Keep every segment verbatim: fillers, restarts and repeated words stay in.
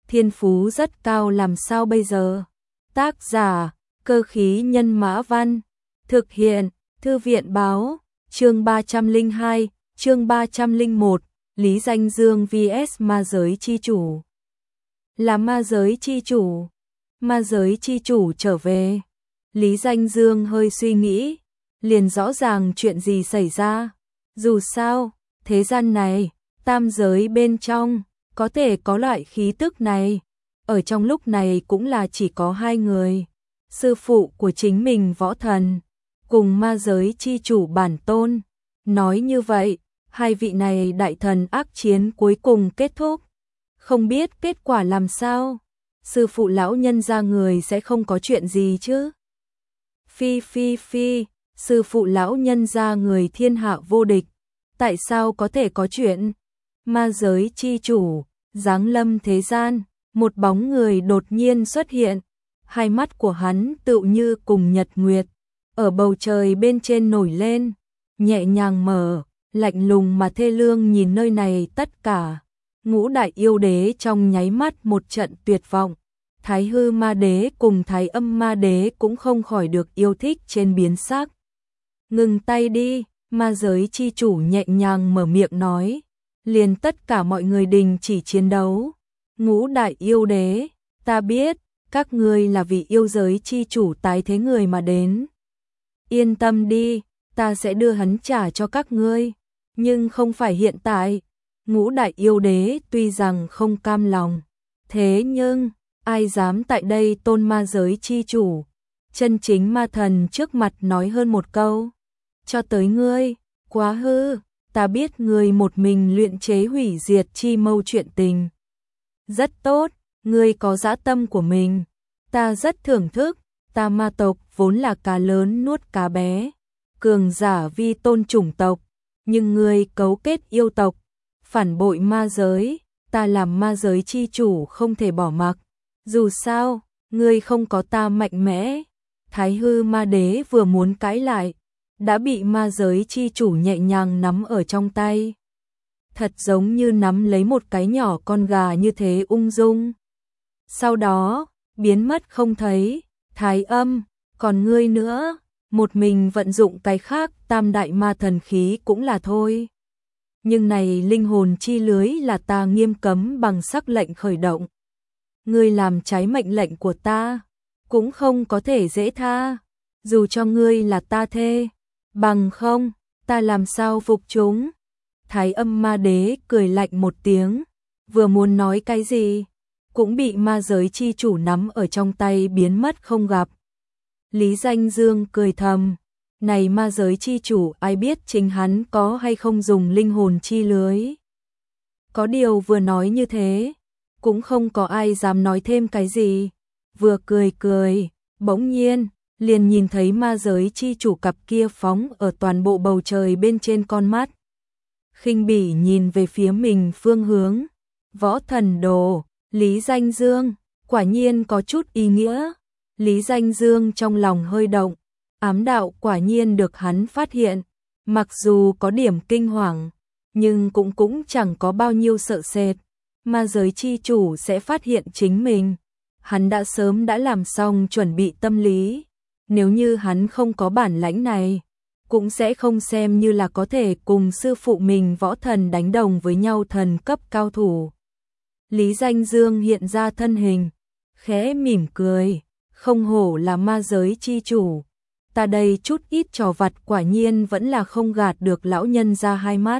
thiên phú rất cao làm sao bây giờ? Tác giả, Cơ khí nhân mã văn, thực hiện, Thư viện báo, chương ba trăm lẻ hai, chương ba trăm lẻ một, Lý Danh Dương vs ma giới chi chủ. Là ma giới chi chủ, ma giới chi chủ trở về. Lý Danh Dương hơi suy nghĩ, liền rõ ràng chuyện gì xảy ra. Dù sao, thế gian này, tam giới bên trong, có thể có loại khí tức này. Ở trong lúc này cũng là chỉ có hai người. Sư phụ của chính mình Võ Thần, cùng ma giới chi chủ bản tôn. Nói như vậy, hai vị này đại thần ác chiến cuối cùng kết thúc. Không biết kết quả làm sao? Sư phụ lão nhân ra người sẽ không có chuyện gì chứ? Phi phi phi, sư phụ lão nhân ra người thiên hạ vô địch. Tại sao có thể có chuyện? Ma giới chi chủ, giáng lâm thế gian, một bóng người đột nhiên xuất hiện. Hai mắt của hắn tựu như cùng nhật nguyệt, ở bầu trời bên trên nổi lên, nhẹ nhàng mở, lạnh lùng mà thê lương nhìn nơi này tất cả. Ngũ đại yêu đế trong nháy mắt một trận tuyệt vọng. Thái hư ma đế cùng thái âm ma đế cũng không khỏi được yêu thích trên biến sắc. Ngừng tay đi, ma giới chi chủ nhẹ nhàng mở miệng nói. Liền tất cả mọi người đình chỉ chiến đấu. Ngũ đại yêu đế, ta biết, các ngươi là vì yêu giới chi chủ tái thế người mà đến. Yên tâm đi, ta sẽ đưa hắn trả cho các ngươi. Nhưng không phải hiện tại. Ngũ đại yêu đế tuy rằng không cam lòng. Thế nhưng, ai dám tại đây tôn ma giới chi chủ? Chân chính ma thần trước mặt nói hơn một câu. Cho tới ngươi, quá hư, ta biết ngươi một mình luyện chế hủy diệt chi mâu chuyện tình. Rất tốt, ngươi có dã tâm của mình. Ta rất thưởng thức, ta ma tộc vốn là cá lớn nuốt cá bé. Cường giả vi tôn chủng tộc, nhưng ngươi cấu kết yêu tộc, phản bội ma giới, ta làm ma giới chi chủ không thể bỏ mặc. Dù sao, ngươi không có ta mạnh mẽ. Thái hư ma đế vừa muốn cãi lại, đã bị ma giới chi chủ nhẹ nhàng nắm ở trong tay. Thật giống như nắm lấy một cái nhỏ con gà như thế ung dung. Sau đó, biến mất không thấy. Thái âm, còn ngươi nữa, một mình vận dụng cái khác tam đại ma thần khí cũng là thôi. Nhưng này linh hồn chi lưới là ta nghiêm cấm bằng sắc lệnh khởi động. Ngươi làm trái mệnh lệnh của ta, cũng không có thể dễ tha, dù cho ngươi là ta thê, bằng không, ta làm sao phục chúng. Thái âm ma đế cười lạnh một tiếng, vừa muốn nói cái gì, cũng bị ma giới chi chủ nắm ở trong tay biến mất không gặp. Lý Danh Dương cười thầm, này ma giới chi chủ ai biết chính hắn có hay không dùng linh hồn chi lưới. Có điều vừa nói như thế, cũng không có ai dám nói thêm cái gì. Vừa cười cười, bỗng nhiên, liền nhìn thấy ma giới chi chủ cặp kia phóng ở toàn bộ bầu trời bên trên con mắt. Khinh bỉ nhìn về phía mình phương hướng. Võ thần đồ, Lý Danh Dương, quả nhiên có chút ý nghĩa. Lý Danh Dương trong lòng hơi động, ám đạo quả nhiên được hắn phát hiện. Mặc dù có điểm kinh hoàng, nhưng cũng cũng chẳng có bao nhiêu sợ sệt. Ma giới chi chủ sẽ phát hiện chính mình. Hắn đã sớm đã làm xong chuẩn bị tâm lý. Nếu như hắn không có bản lãnh này, cũng sẽ không xem như là có thể cùng sư phụ mình Võ Thần đánh đồng với nhau thần cấp cao thủ. Lý Danh Dương hiện ra thân hình, khẽ mỉm cười, không hổ là ma giới chi chủ. Ta đây chút ít trò vặt quả nhiên vẫn là không gạt được lão nhân ra hai mắt.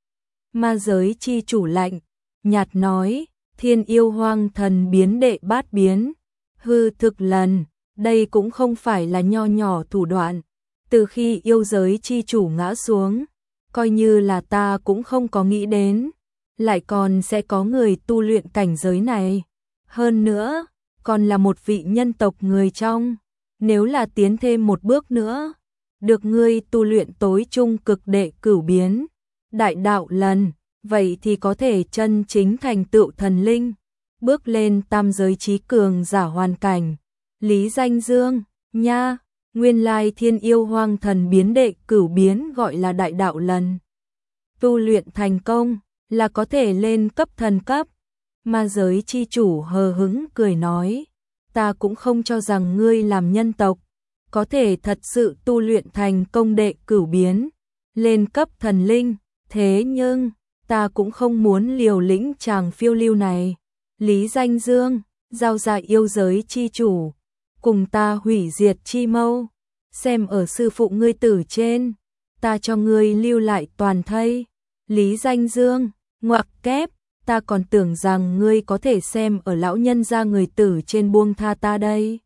Ma giới chi chủ lạnh, nhạt nói, thiên yêu hoang thần biến đệ bát biến, hư thực lần, đây cũng không phải là nho nhỏ thủ đoạn. Từ khi yêu giới chi chủ ngã xuống, coi như là ta cũng không có nghĩ đến, lại còn sẽ có người tu luyện cảnh giới này. Hơn nữa, còn là một vị nhân tộc người trong, nếu là tiến thêm một bước nữa, được ngươi tu luyện tối trung cực đệ cửu biến, đại đạo lần, vậy thì có thể chân chính thành tựu thần linh, bước lên tam giới chí cường giả hoàn cảnh. Lý Danh Dương, nha, nguyên lai thiên yêu hoang thần biến đệ cửu biến gọi là đại đạo lần. Tu luyện thành công, là có thể lên cấp thần cấp. Ma giới chi chủ hờ hững cười nói, ta cũng không cho rằng ngươi làm nhân tộc, có thể thật sự tu luyện thành công đệ cửu biến, lên cấp thần linh, thế nhưng, ta cũng không muốn liều lĩnh chàng phiêu lưu này. Lý Danh Dương, giao ra yêu giới chi chủ, cùng ta hủy diệt chi mâu, xem ở sư phụ ngươi tử trên, ta cho ngươi lưu lại toàn thây. Lý Danh Dương, ngoặc kép, ta còn tưởng rằng ngươi có thể xem ở lão nhân gia người tử trên buông tha ta đây.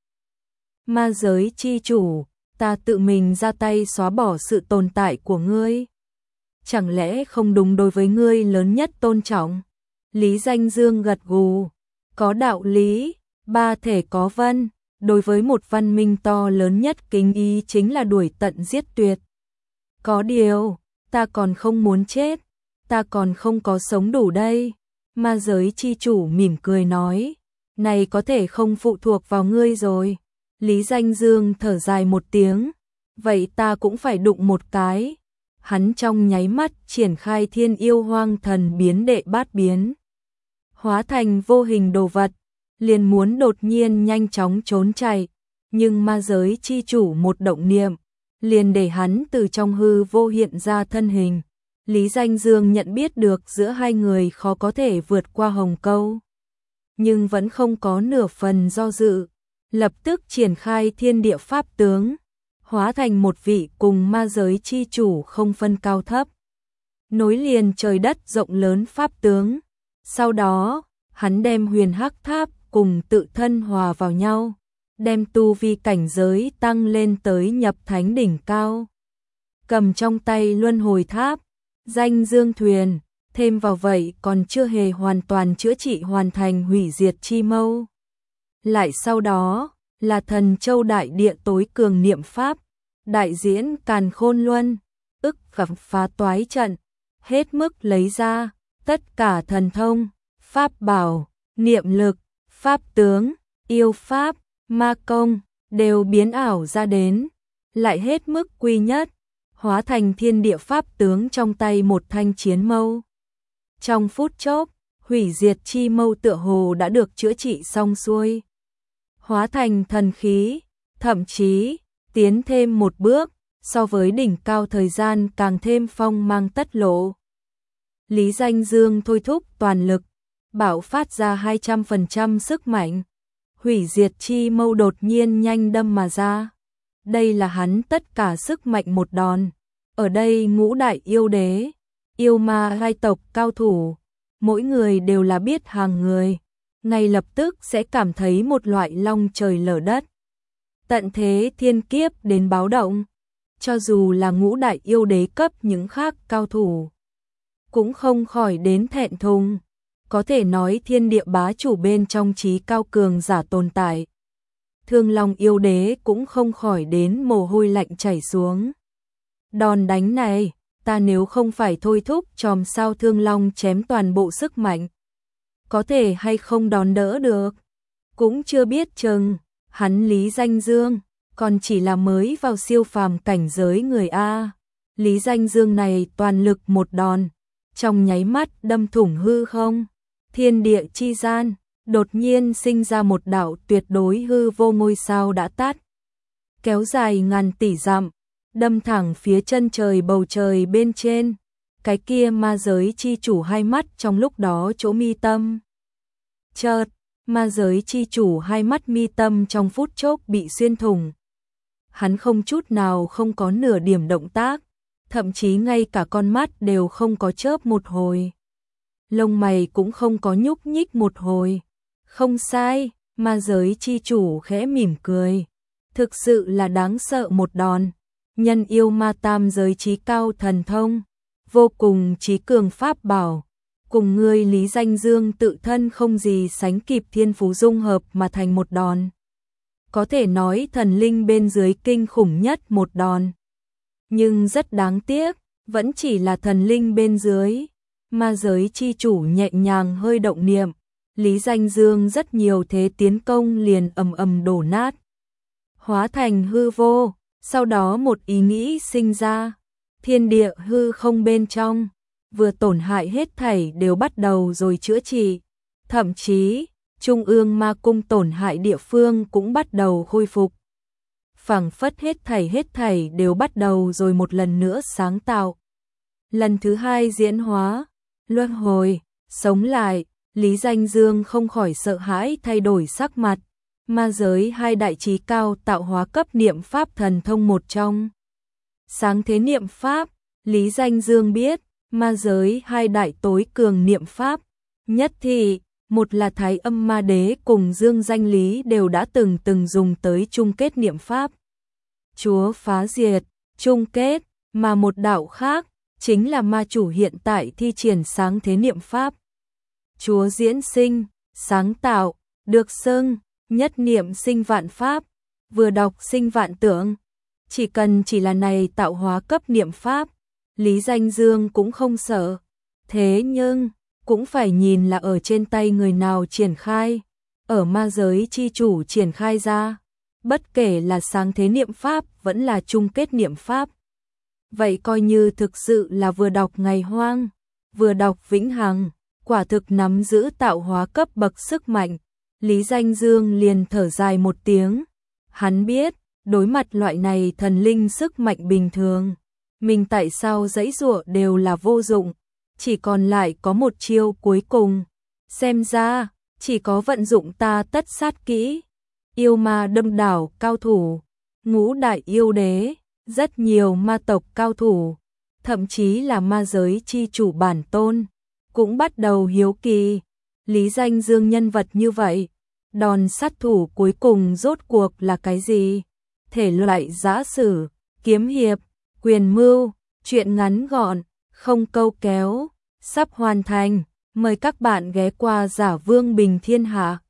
Ma giới chi chủ, ta tự mình ra tay xóa bỏ sự tồn tại của ngươi. Chẳng lẽ không đúng đối với ngươi lớn nhất tôn trọng? Lý Danh Dương gật gù, có đạo lý, ba thể có vân, đối với một văn minh to lớn nhất kính ý chính là đuổi tận giết tuyệt. Có điều, ta còn không muốn chết, ta còn không có sống đủ đây. Ma giới chi chủ mỉm cười nói, này có thể không phụ thuộc vào ngươi rồi. Lý Danh Dương thở dài một tiếng, vậy ta cũng phải đụng một cái. Hắn trong nháy mắt triển khai thiên yêu hoang thần biến đệ bát biến, hóa thành vô hình đồ vật, liền muốn đột nhiên nhanh chóng trốn chạy, nhưng ma giới chi chủ một động niệm, liền để hắn từ trong hư vô hiện ra thân hình. Lý Danh Dương nhận biết được giữa hai người khó có thể vượt qua hồng câu, nhưng vẫn không có nửa phần do dự, lập tức triển khai thiên địa pháp tướng, hóa thành một vị cùng ma giới chi chủ không phân cao thấp, nối liền trời đất rộng lớn pháp tướng. Sau đó, hắn đem huyền hắc tháp cùng tự thân hòa vào nhau, đem tu vi cảnh giới tăng lên tới nhập thánh đỉnh cao. Cầm trong tay luân hồi tháp, danh dương thuyền, thêm vào vậy còn chưa hề hoàn toàn chữa trị hoàn thành hủy diệt chi mâu. Lại sau đó, là thần châu đại địa tối cường niệm pháp, đại diễn càn khôn luân, ức gặp phá toái trận, hết mức lấy ra, tất cả thần thông, pháp bảo, niệm lực, pháp tướng, yêu pháp, ma công, đều biến ảo ra đến, lại hết mức quy nhất, hóa thành thiên địa pháp tướng trong tay một thanh chiến mâu. Trong phút chốc, hủy diệt chi mâu tựa hồ đã được chữa trị xong xuôi, hóa thành thần khí, thậm chí tiến thêm một bước, so với đỉnh cao thời gian càng thêm phong mang tất lộ. Lý Danh Dương thôi thúc toàn lực, bạo phát ra hai trăm phần trăm sức mạnh, hủy diệt chi mâu đột nhiên nhanh đâm mà ra. Đây là hắn tất cả sức mạnh một đòn. Ở đây ngũ đại yêu đế, yêu ma hai tộc cao thủ, mỗi người đều là biết hàng người, ngay lập tức sẽ cảm thấy một loại long trời lở đất. Tận thế thiên kiếp đến báo động, cho dù là ngũ đại yêu đế cấp những khác cao thủ, cũng không khỏi đến thẹn thùng, có thể nói thiên địa bá chủ bên trong trí cao cường giả tồn tại. Thương Long yêu đế cũng không khỏi đến mồ hôi lạnh chảy xuống. Đòn đánh này, ta nếu không phải thôi thúc chòm sao Thương Long chém toàn bộ sức mạnh, có thể hay không đón đỡ được, cũng chưa biết chừng. Hắn Lý Danh Dương còn chỉ là mới vào siêu phàm cảnh giới người A. Lý Danh Dương này toàn lực một đòn, trong nháy mắt đâm thủng hư không, thiên địa chi gian, đột nhiên sinh ra một đạo tuyệt đối hư vô ngôi sao đã tắt, kéo dài ngàn tỷ dặm, đâm thẳng phía chân trời bầu trời bên trên. Cái kia ma giới chi chủ hai mắt trong lúc đó chỗ mi tâm. Chợt, ma giới chi chủ hai mắt mi tâm trong phút chốc bị xuyên thủng. Hắn không chút nào không có nửa điểm động tác, thậm chí ngay cả con mắt đều không có chớp một hồi. Lông mày cũng không có nhúc nhích một hồi. Không sai, ma giới chi chủ khẽ mỉm cười. Thực sự là đáng sợ một đòn. Nhân yêu ma tam giới trí cao thần thông, vô cùng trí cường pháp bảo, cùng ngươi Lý Danh Dương tự thân không gì sánh kịp thiên phú dung hợp mà thành một đòn. Có thể nói thần linh bên dưới kinh khủng nhất một đòn. Nhưng rất đáng tiếc, vẫn chỉ là thần linh bên dưới. Ma giới chi chủ nhẹ nhàng hơi động niệm, Lý Danh Dương rất nhiều thế tiến công liền ầm ầm đổ nát, hóa thành hư vô. Sau đó một ý nghĩ sinh ra, thiên địa hư không bên trong, vừa tổn hại hết thảy đều bắt đầu rồi chữa trị. Thậm chí, Trung ương ma cung tổn hại địa phương cũng bắt đầu khôi phục. Phảng phất hết thảy hết thảy đều bắt đầu rồi một lần nữa sáng tạo. Lần thứ hai diễn hóa, luân hồi, sống lại, Lý Danh Dương không khỏi sợ hãi thay đổi sắc mặt. Ma giới hai đại trí cao tạo hóa cấp niệm pháp thần thông một trong. Sáng thế niệm pháp, Lý Danh Dương biết, ma giới hai đại tối cường niệm pháp, nhất thì, một là Thái Âm Ma Đế cùng Dương Danh Lý đều đã từng từng dùng tới chung kết niệm pháp. Chúa phá diệt, chung kết, mà một đạo khác, chính là ma chủ hiện tại thi triển sáng thế niệm pháp. Chúa diễn sinh, sáng tạo, được xưng, nhất niệm sinh vạn pháp, vừa đọc sinh vạn tưởng. Chỉ cần chỉ là này tạo hóa cấp niệm pháp, Lý Danh Dương cũng không sợ. Thế nhưng, cũng phải nhìn là ở trên tay người nào triển khai, ở ma giới chi chủ triển khai ra. Bất kể là sáng thế niệm pháp vẫn là chung kết niệm pháp. Vậy coi như thực sự là vừa đọc ngày hoang, vừa đọc vĩnh hằng, quả thực nắm giữ tạo hóa cấp bậc sức mạnh. Lý Danh Dương liền thở dài một tiếng. Hắn biết, đối mặt loại này thần linh sức mạnh bình thường, mình tại sao giãy giụa đều là vô dụng, chỉ còn lại có một chiêu cuối cùng. Xem ra, chỉ có vận dụng ta tất sát kỹ. Yêu ma đâm đảo cao thủ, ngũ đại yêu đế, rất nhiều ma tộc cao thủ, thậm chí là ma giới chi chủ bản tôn, cũng bắt đầu hiếu kỳ. Lý Danh Dương nhân vật như vậy, đòn sát thủ cuối cùng rốt cuộc là cái gì? Thể loại giã sử, kiếm hiệp, quyền mưu, truyện ngắn gọn, không câu kéo, sắp hoàn thành. Mời các bạn ghé qua Giả Vương Bình Thiên Hạ.